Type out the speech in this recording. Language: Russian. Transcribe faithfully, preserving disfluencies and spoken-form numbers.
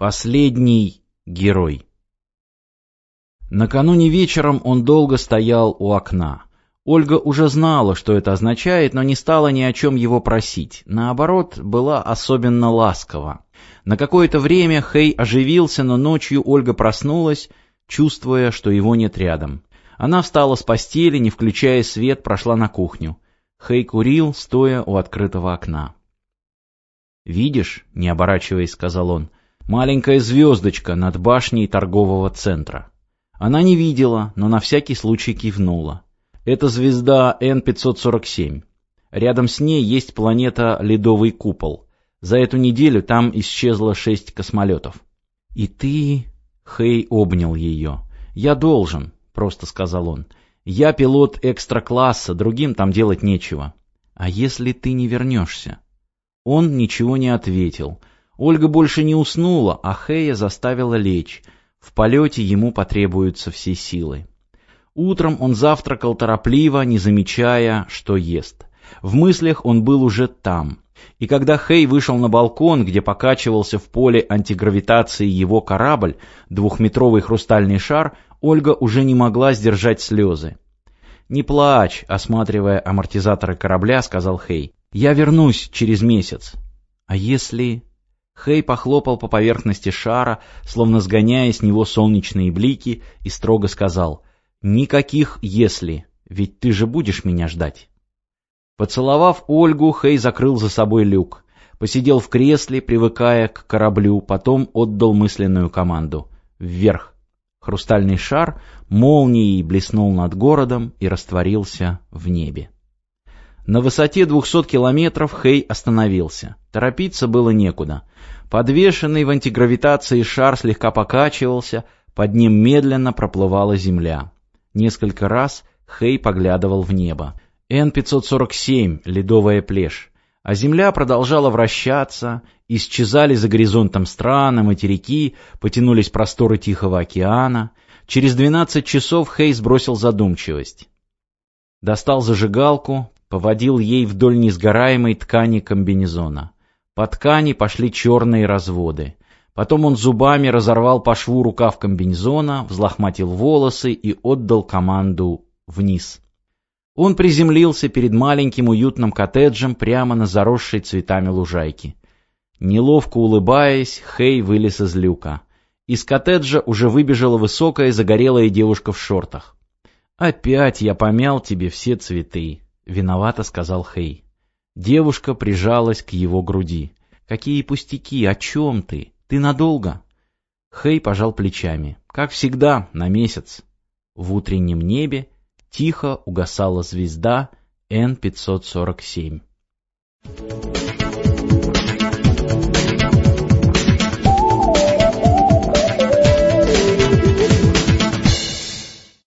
Последний герой. Накануне вечером он долго стоял у окна. Ольга уже знала, что это означает, но не стала ни о чем его просить. Наоборот, была особенно ласкова. На какое-то время Хэй оживился, но ночью Ольга проснулась, чувствуя, что его нет рядом. Она встала с постели, не включая свет, прошла на кухню. Хэй курил, стоя у открытого окна. «Видишь, — не оборачиваясь, сказал он, — маленькая звездочка над башней торгового центра». Она не видела, но на всякий случай кивнула. Это звезда Н пятьсот сорок семь. Рядом с ней есть планета Ледовый купол. За эту неделю там исчезло шесть космолетов. «И ты...» — Хэй обнял ее. «Я должен», — просто сказал он. «Я пилот экстра-класса, другим там делать нечего». «А если ты не вернешься?» Он ничего не ответил. Ольга больше не уснула, а Хэя заставила лечь. В полете ему потребуются все силы. Утром он завтракал торопливо, не замечая, что ест. В мыслях он был уже там. И когда Хэй вышел на балкон, где покачивался в поле антигравитации его корабль, двухметровый хрустальный шар, Ольга уже не могла сдержать слезы. «Не плачь», — осматривая амортизаторы корабля, сказал Хэй. «Я вернусь через месяц». «А если...» Хэй похлопал по поверхности шара, словно сгоняя с него солнечные блики, и строго сказал: «Никаких «если», ведь ты же будешь меня ждать». Поцеловав Ольгу, Хэй закрыл за собой люк, посидел в кресле, привыкая к кораблю, потом отдал мысленную команду: «Вверх». Хрустальный шар молнией блеснул над городом и растворился в небе. На высоте двухсот километров Хэй остановился. Торопиться было некуда. Подвешенный в антигравитации шар слегка покачивался, под ним медленно проплывала земля. Несколько раз Хэй поглядывал в небо. Н пятьсот сорок семь, ледовая плешь. А земля продолжала вращаться, исчезали за горизонтом страны, материки, потянулись просторы Тихого океана. Через двенадцать часов Хэй сбросил задумчивость. Достал зажигалку, поводил ей вдоль несгораемой ткани комбинезона. По ткани пошли черные разводы. Потом он зубами разорвал по шву рукав комбинезона, взлохматил волосы и отдал команду «вниз». Он приземлился перед маленьким уютным коттеджем прямо на заросшей цветами лужайке. Неловко улыбаясь, Хэй вылез из люка. Из коттеджа уже выбежала высокая загорелая девушка в шортах. «Опять я помял тебе все цветы», — виновато сказал Хэй. Девушка прижалась к его груди. «Какие пустяки, о чем ты? Ты надолго?» Хэй пожал плечами. «Как всегда, на месяц». В утреннем небе тихо угасала звезда Н пятьсот сорок семь.